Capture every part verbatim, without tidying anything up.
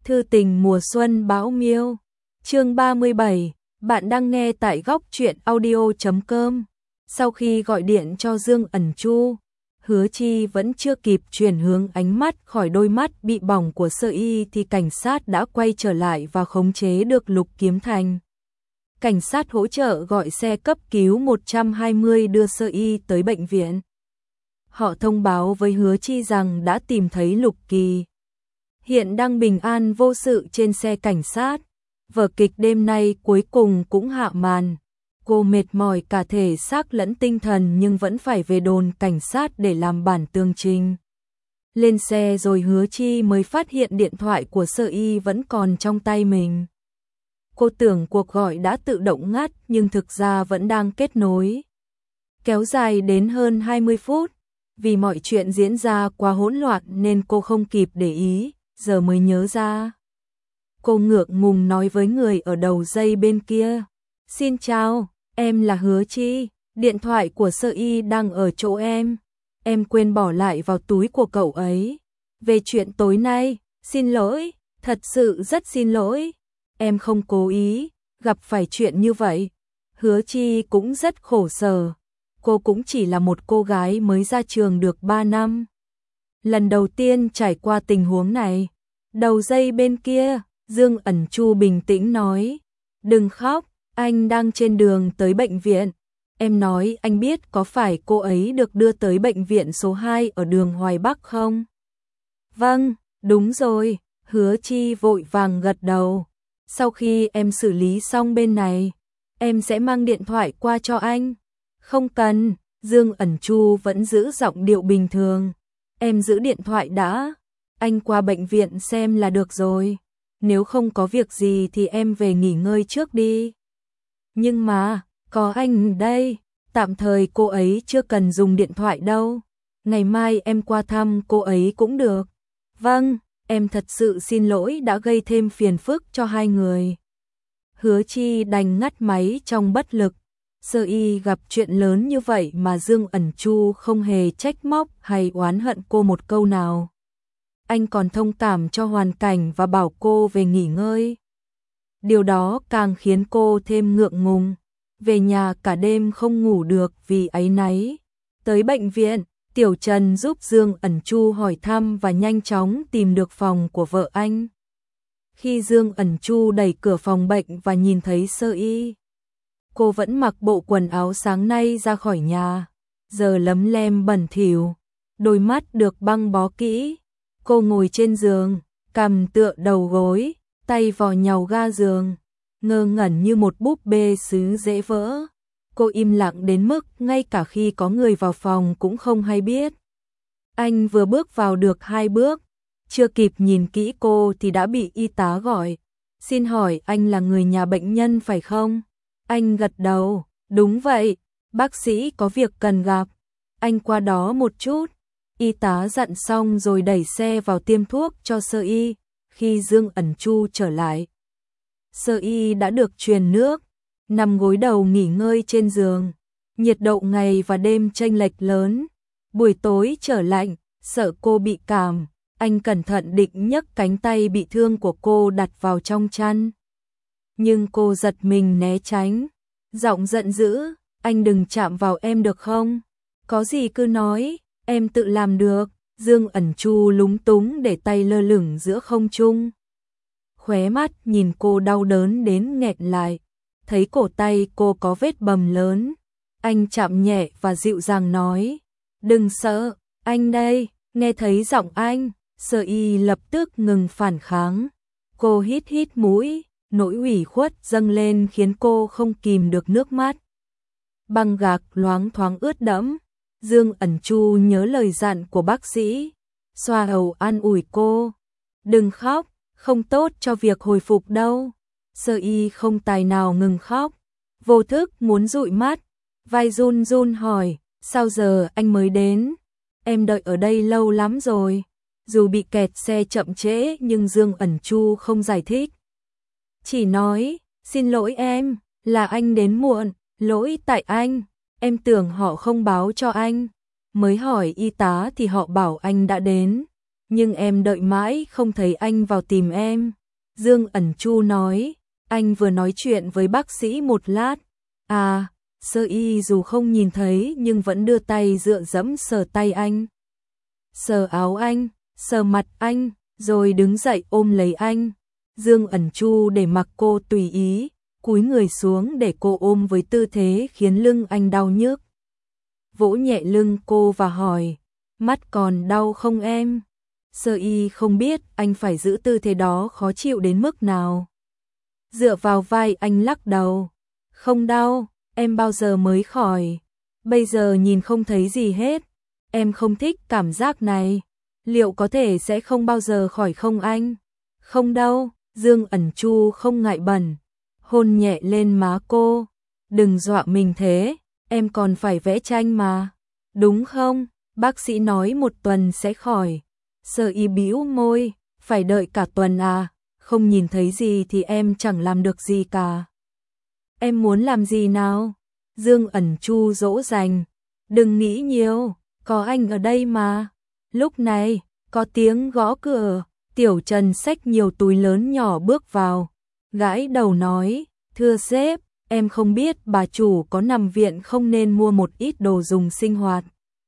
Thư tình mùa xuân bão miêu. Chương ba mươi bảy, bạn đang nghe tại góc truyện audio chấm com. Sau khi gọi điện cho Dương Ẩn Chu, Hứa Chi vẫn chưa kịp chuyển hướng ánh mắt khỏi đôi mắt bị bỏng của Sơ Y thì cảnh sát đã quay trở lại và khống chế được Lục Kiếm Thành. Cảnh sát hỗ trợ gọi xe cấp cứu một trăm hai mươi đưa Sơ Y tới bệnh viện. Họ thông báo với Hứa Chi rằng đã tìm thấy Lục Kỳ, hiện đang bình an vô sự trên xe cảnh sát. Vở kịch đêm nay cuối cùng cũng hạ màn. Cô mệt mỏi cả thể xác lẫn tinh thần nhưng vẫn phải về đồn cảnh sát để làm bản tường trình. Lên xe rồi Hứa Chi mới phát hiện điện thoại của Sơ Y vẫn còn trong tay mình. Cô tưởng cuộc gọi đã tự động ngắt nhưng thực ra vẫn đang kết nối. Kéo dài đến hơn hai mươi phút. Vì mọi chuyện diễn ra quá hỗn loạn nên cô không kịp để ý, giờ mới nhớ ra. Cô ngượng ngùng nói với người ở đầu dây bên kia. Xin chào, em là Hứa Chi, điện thoại của Sơ Y đang ở chỗ em. Em quên bỏ lại vào túi của cậu ấy. Về chuyện tối nay, xin lỗi, thật sự rất xin lỗi. Em không cố ý, gặp phải chuyện như vậy. Hứa Chi cũng rất khổ sở. Cô cũng chỉ là một cô gái mới ra trường được ba năm. Lần đầu tiên trải qua tình huống này. Đầu dây bên kia, Dương Ẩn Chu bình tĩnh nói. Đừng khóc, anh đang trên đường tới bệnh viện. Em nói anh biết có phải cô ấy được đưa tới bệnh viện số hai ở đường Hoài Bắc không? Vâng, đúng rồi, Hứa Chi vội vàng gật đầu. Sau khi em xử lý xong bên này, em sẽ mang điện thoại qua cho anh. Không cần, Dương Ẩn Chu vẫn giữ giọng điệu bình thường. Em giữ điện thoại đã, anh qua bệnh viện xem là được rồi. Nếu không có việc gì thì em về nghỉ ngơi trước đi. Nhưng mà, có anh đây, tạm thời cô ấy chưa cần dùng điện thoại đâu. Ngày mai em qua thăm cô ấy cũng được. Vâng, em thật sự xin lỗi đã gây thêm phiền phức cho hai người. Hứa Chi đành ngắt máy trong bất lực. Sơ Y gặp chuyện lớn như vậy mà Dương Ẩn Chu không hề trách móc hay oán hận cô một câu nào. Anh còn thông cảm cho hoàn cảnh và bảo cô về nghỉ ngơi. Điều đó càng khiến cô thêm ngượng ngùng. Về nhà cả đêm không ngủ được vì áy náy. Tới bệnh viện, Tiểu Trần giúp Dương Ẩn Chu hỏi thăm và nhanh chóng tìm được phòng của vợ anh. Khi Dương Ẩn Chu đẩy cửa phòng bệnh và nhìn thấy Sơ Y, cô vẫn mặc bộ quần áo sáng nay ra khỏi nhà, giờ lấm lem bẩn thỉu, đôi mắt được băng bó kỹ. Cô ngồi trên giường, cằm tựa đầu gối, tay vò nhàu ga giường, ngơ ngẩn như một búp bê sứ dễ vỡ. Cô im lặng đến mức ngay cả khi có người vào phòng cũng không hay biết. Anh vừa bước vào được hai bước, chưa kịp nhìn kỹ cô thì đã bị y tá gọi. Xin hỏi anh là người nhà bệnh nhân phải không? Anh gật đầu, đúng vậy, bác sĩ có việc cần gặp. Anh qua đó một chút. Y tá dặn xong rồi đẩy xe vào tiêm thuốc cho Sơ Y. Khi Dương Ẩn Chu trở lại, Sơ Y đã được truyền nước, nằm gối đầu nghỉ ngơi trên giường. Nhiệt độ ngày và đêm chênh lệch lớn. Buổi tối trở lạnh, sợ cô bị cảm. Anh cẩn thận định nhấc cánh tay bị thương của cô đặt vào trong chăn. Nhưng cô giật mình né tránh. Giọng giận dữ, anh đừng chạm vào em được không? Có gì cứ nói, em tự làm được. Dương Ẩn Chu lúng túng để tay lơ lửng giữa không trung. Khóe mắt nhìn cô đau đớn đến nghẹn lại. Thấy cổ tay cô có vết bầm lớn. Anh chạm nhẹ và dịu dàng nói. Đừng sợ, anh đây. Nghe thấy giọng anh, Sơ Y lập tức ngừng phản kháng. Cô hít hít mũi, nỗi ủy khuất dâng lên khiến cô không kìm được nước mắt. Băng gạc loáng thoáng ướt đẫm. Dương Ẩn Chu nhớ lời dặn của bác sĩ, xoa đầu an ủi cô. Đừng khóc, không tốt cho việc hồi phục đâu. Sơ Y không tài nào ngừng khóc, vô thức muốn dụi mắt. Vai run run hỏi, sao giờ anh mới đến? Em đợi ở đây lâu lắm rồi. Dù bị kẹt xe chậm trễ nhưng Dương Ẩn Chu không giải thích. Chỉ nói, xin lỗi em, là anh đến muộn, lỗi tại anh. Em tưởng họ không báo cho anh. Mới hỏi y tá thì họ bảo anh đã đến. nhưng em đợi mãi không thấy anh vào tìm em. Dương Ẩn Chu nói, anh vừa nói chuyện với bác sĩ một lát. À, Sơ Y dù không nhìn thấy nhưng vẫn đưa tay dựa dẫm sờ tay anh, sờ áo anh, sờ mặt anh, rồi đứng dậy ôm lấy anh. Dương Ẩn Chu để mặc cô tùy ý, cúi người xuống để cô ôm với tư thế khiến lưng anh đau nhức. Vỗ nhẹ lưng cô và hỏi, mắt còn đau không em? Sơ Y không biết anh phải giữ tư thế đó khó chịu đến mức nào. Dựa vào vai anh lắc đầu, không đau, em bao giờ mới khỏi, bây giờ nhìn không thấy gì hết, em không thích cảm giác này, liệu có thể sẽ không bao giờ khỏi không anh? Không đâu, Dương Ẩn Chu không ngại bẩn, hôn nhẹ lên má cô, đừng dọa mình thế, em còn phải vẽ tranh mà, đúng không? Bác sĩ nói một tuần sẽ khỏi. Sơ Y bĩu môi, phải đợi cả tuần à, không nhìn thấy gì thì em chẳng làm được gì cả. Em muốn làm gì nào? Dương Ẩn Chu dỗ dành, đừng nghĩ nhiều, có anh ở đây mà. Lúc này, có tiếng gõ cửa, Tiểu Trần xách nhiều túi lớn nhỏ bước vào, gãi đầu nói, thưa sếp, em không biết bà chủ có nằm viện không nên mua một ít đồ dùng sinh hoạt.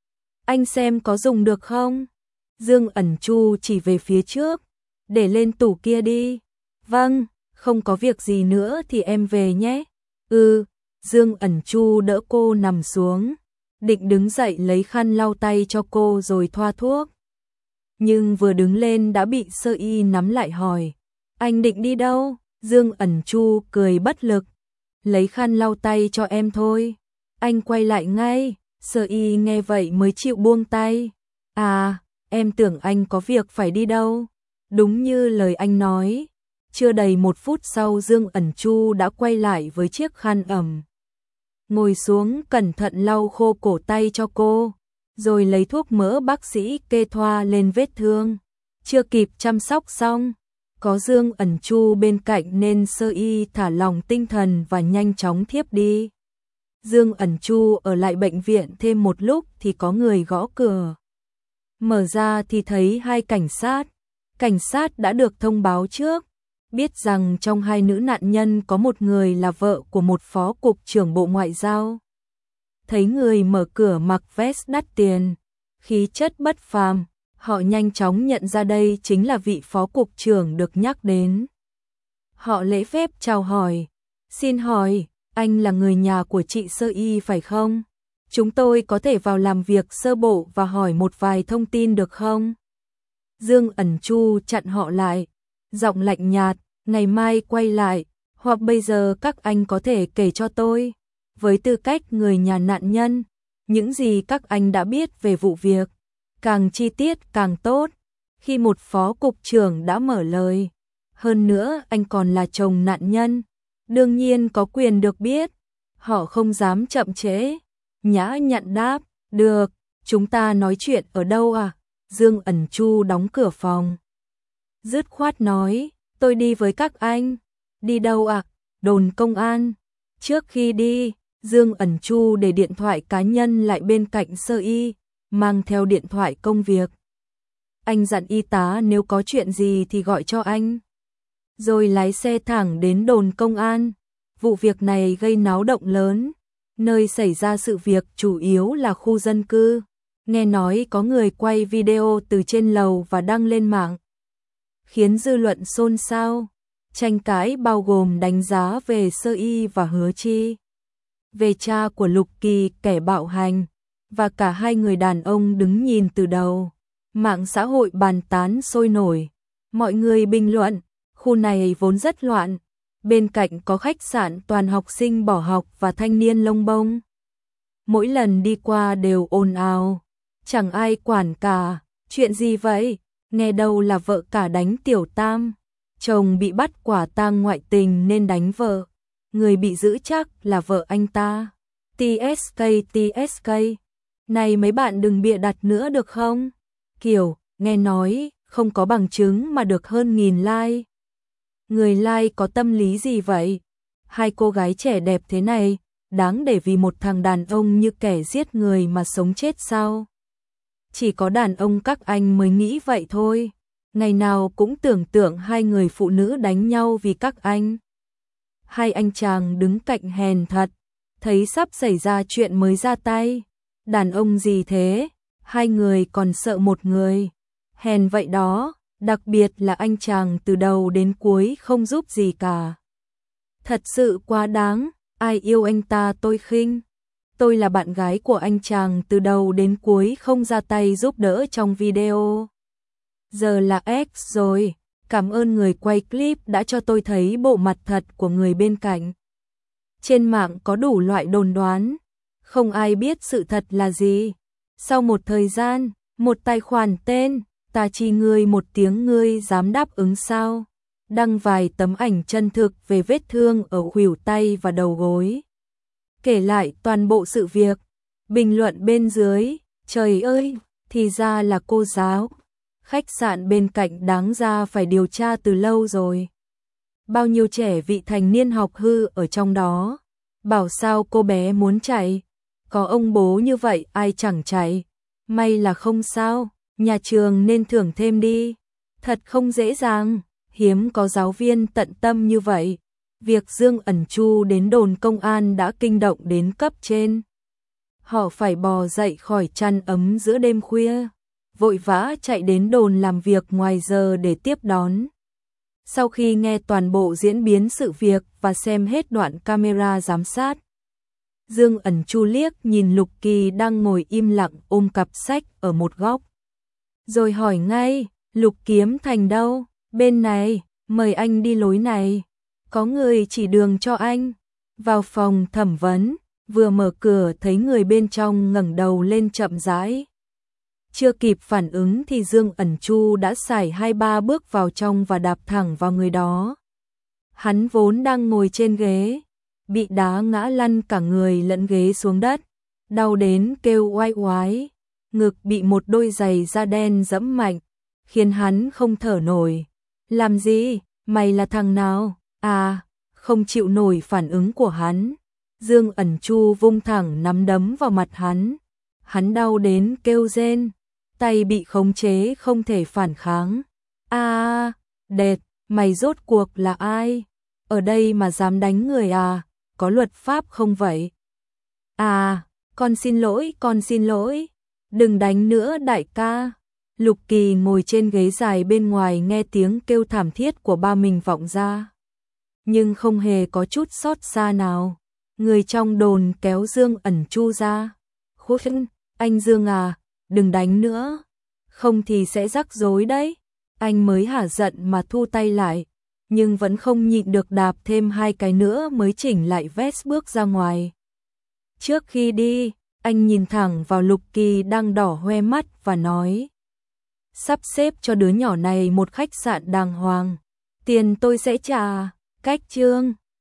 Anh xem có dùng được không? Dương Ẩn Chu chỉ về phía trước, để lên tủ kia đi. Vâng, không có việc gì nữa thì em về nhé. Ừ, Dương Ẩn Chu đỡ cô nằm xuống, định đứng dậy lấy khăn lau tay cho cô rồi thoa thuốc. Nhưng vừa đứng lên đã bị Sơ Y nắm lại hỏi, anh định đi đâu? Dương Ẩn Chu cười bất lực, lấy khăn lau tay cho em thôi. Anh quay lại ngay, Sơ Y nghe vậy mới chịu buông tay. À, em tưởng anh có việc phải đi đâu. Đúng như lời anh nói, chưa đầy một phút sau Dương Ẩn Chu đã quay lại với chiếc khăn ẩm. Ngồi xuống cẩn thận lau khô cổ tay cho cô, rồi lấy thuốc mỡ bác sĩ kê thoa lên vết thương. Chưa kịp chăm sóc xong, có Dương Ẩn Chu bên cạnh nên Sơ Y thả lỏng tinh thần và nhanh chóng thiếp đi. Dương Ẩn Chu ở lại bệnh viện thêm một lúc thì có người gõ cửa. Mở ra thì thấy hai cảnh sát. Cảnh sát đã được thông báo trước, biết rằng trong hai nữ nạn nhân có một người là vợ của một phó cục trưởng Bộ Ngoại giao. Thấy người mở cửa mặc vest đắt tiền, khí chất bất phàm, họ nhanh chóng nhận ra đây chính là vị phó cục trưởng được nhắc đến. Họ lễ phép chào hỏi, xin hỏi, anh là người nhà của chị Sơ Y phải không? Chúng tôi có thể vào làm việc sơ bộ và hỏi một vài thông tin được không? Dương Ẩn Chu chặn họ lại, giọng lạnh nhạt, ngày mai quay lại, hoặc bây giờ các anh có thể kể cho tôi, với tư cách người nhà nạn nhân, những gì các anh đã biết về vụ việc, càng chi tiết càng tốt. Khi một phó cục trưởng đã mở lời, hơn nữa anh còn là chồng nạn nhân, đương nhiên có quyền được biết. Họ không dám chậm trễ, nhã nhặn đáp, được, chúng ta nói chuyện ở đâu à? Dương Ẩn Chu đóng cửa phòng, dứt khoát nói, tôi đi với các anh. Đi đâu ạ? À? Đồn công an. Trước khi đi, Dương Ẩn Chu để điện thoại cá nhân lại bên cạnh Sơ Y, mang theo điện thoại công việc. Anh dặn y tá nếu có chuyện gì thì gọi cho anh. Rồi lái xe thẳng đến đồn công an. Vụ việc này gây náo động lớn, nơi xảy ra sự việc chủ yếu là khu dân cư. Nghe nói có người quay video từ trên lầu và đăng lên mạng, khiến dư luận xôn xao. Tranh cãi bao gồm đánh giá về Sơ Y và Hứa Chi, về cha của Lục Kỳ kẻ bạo hành, và cả hai người đàn ông đứng nhìn từ đầu. Mạng xã hội bàn tán sôi nổi, mọi người bình luận, khu này vốn rất loạn, bên cạnh có khách sạn toàn học sinh bỏ học và thanh niên lông bông. Mỗi lần đi qua đều ồn ào, chẳng ai quản cả, chuyện gì vậy? Nghe đâu là vợ cả đánh tiểu tam, chồng bị bắt quả tang ngoại tình nên đánh vợ, người bị giữ chắc là vợ anh ta. tê ét ca, tê ét ca, này mấy bạn đừng bịa đặt nữa được không? Kiểu, nghe nói, không có bằng chứng mà được hơn nghìn like. Người like có tâm lý gì vậy? Hai cô gái trẻ đẹp thế này, đáng để vì một thằng đàn ông như kẻ giết người mà sống chết sao? Chỉ có đàn ông các anh mới nghĩ vậy thôi. Ngày nào cũng tưởng tượng hai người phụ nữ đánh nhau vì các anh. Hai anh chàng đứng cạnh hèn thật, thấy sắp xảy ra chuyện mới ra tay. Đàn ông gì thế? Hai người còn sợ một người. Hèn vậy đó, đặc biệt là anh chàng từ đầu đến cuối không giúp gì cả. Thật sự quá đáng, ai yêu anh ta tôi khinh. Tôi là bạn gái của anh chàng từ đầu đến cuối không ra tay giúp đỡ trong video. Giờ là ex rồi, cảm ơn người quay clip đã cho tôi thấy bộ mặt thật của người bên cạnh. Trên mạng có đủ loại đồn đoán, không ai biết sự thật là gì. Sau một thời gian, một tài khoản tên ta chi ngươi một tiếng ngươi dám đáp ứng sao? Đăng vài tấm ảnh chân thực về vết thương ở khuỷu tay và đầu gối. Kể lại toàn bộ sự việc. Bình luận bên dưới, trời ơi, thì ra là cô giáo. Khách sạn bên cạnh đáng ra phải điều tra từ lâu rồi. Bao nhiêu trẻ vị thành niên học hư ở trong đó. Bảo sao cô bé muốn chạy. Có ông bố như vậy ai chẳng chạy. May là không sao, nhà trường nên thưởng thêm đi. Thật không dễ dàng, hiếm có giáo viên tận tâm như vậy. Việc Dương Ẩn Chu đến đồn công an đã kinh động đến cấp trên. Họ phải bò dậy khỏi chăn ấm giữa đêm khuya, vội vã chạy đến đồn làm việc ngoài giờ để tiếp đón. Sau khi nghe toàn bộ diễn biến sự việc và xem hết đoạn camera giám sát, Dương Ẩn Chu liếc nhìn Lục Kỳ đang ngồi im lặng ôm cặp sách ở một góc. Rồi hỏi ngay, Lục Kiếm Thành đâu? Bên này, mời anh đi lối này. Có người chỉ đường cho anh. Vào phòng thẩm vấn, vừa mở cửa thấy người bên trong ngẩng đầu lên chậm rãi. Chưa kịp phản ứng thì Dương Ẩn Chu đã sải hai ba bước vào trong và đạp thẳng vào người đó. Hắn vốn đang ngồi trên ghế, bị đá ngã lăn cả người lẫn ghế xuống đất, đau đến kêu oai oái, ngực bị một đôi giày da đen giẫm mạnh, khiến hắn không thở nổi. Làm gì? Mày là thằng nào? À, không chịu nổi phản ứng của hắn. Dương Ẩn Chu vung thẳng nắm đấm vào mặt hắn. Hắn đau đến kêu rên, tay bị khống chế không thể phản kháng. À, đệt, mày rốt cuộc là ai? Ở đây mà dám đánh người à? Có luật pháp không vậy? À, con xin lỗi, con xin lỗi. Đừng đánh nữa đại ca. Lục Kỳ ngồi trên ghế dài bên ngoài nghe tiếng kêu thảm thiết của ba mình vọng ra. Nhưng không hề có chút xót xa nào. Người trong đồn kéo Dương Ẩn Chu ra. Khúc, anh Dương à, đừng đánh nữa. Không thì sẽ rắc rối đấy. Anh mới hả giận mà thu tay lại. Nhưng vẫn không nhịn được đạp thêm hai cái nữa mới chỉnh lại vest bước ra ngoài. Trước khi đi, anh nhìn thẳng vào Lục Kỳ đang đỏ hoe mắt và nói. Sắp xếp cho đứa nhỏ này một khách sạn đàng hoàng. Tiền tôi sẽ trả. Cách chương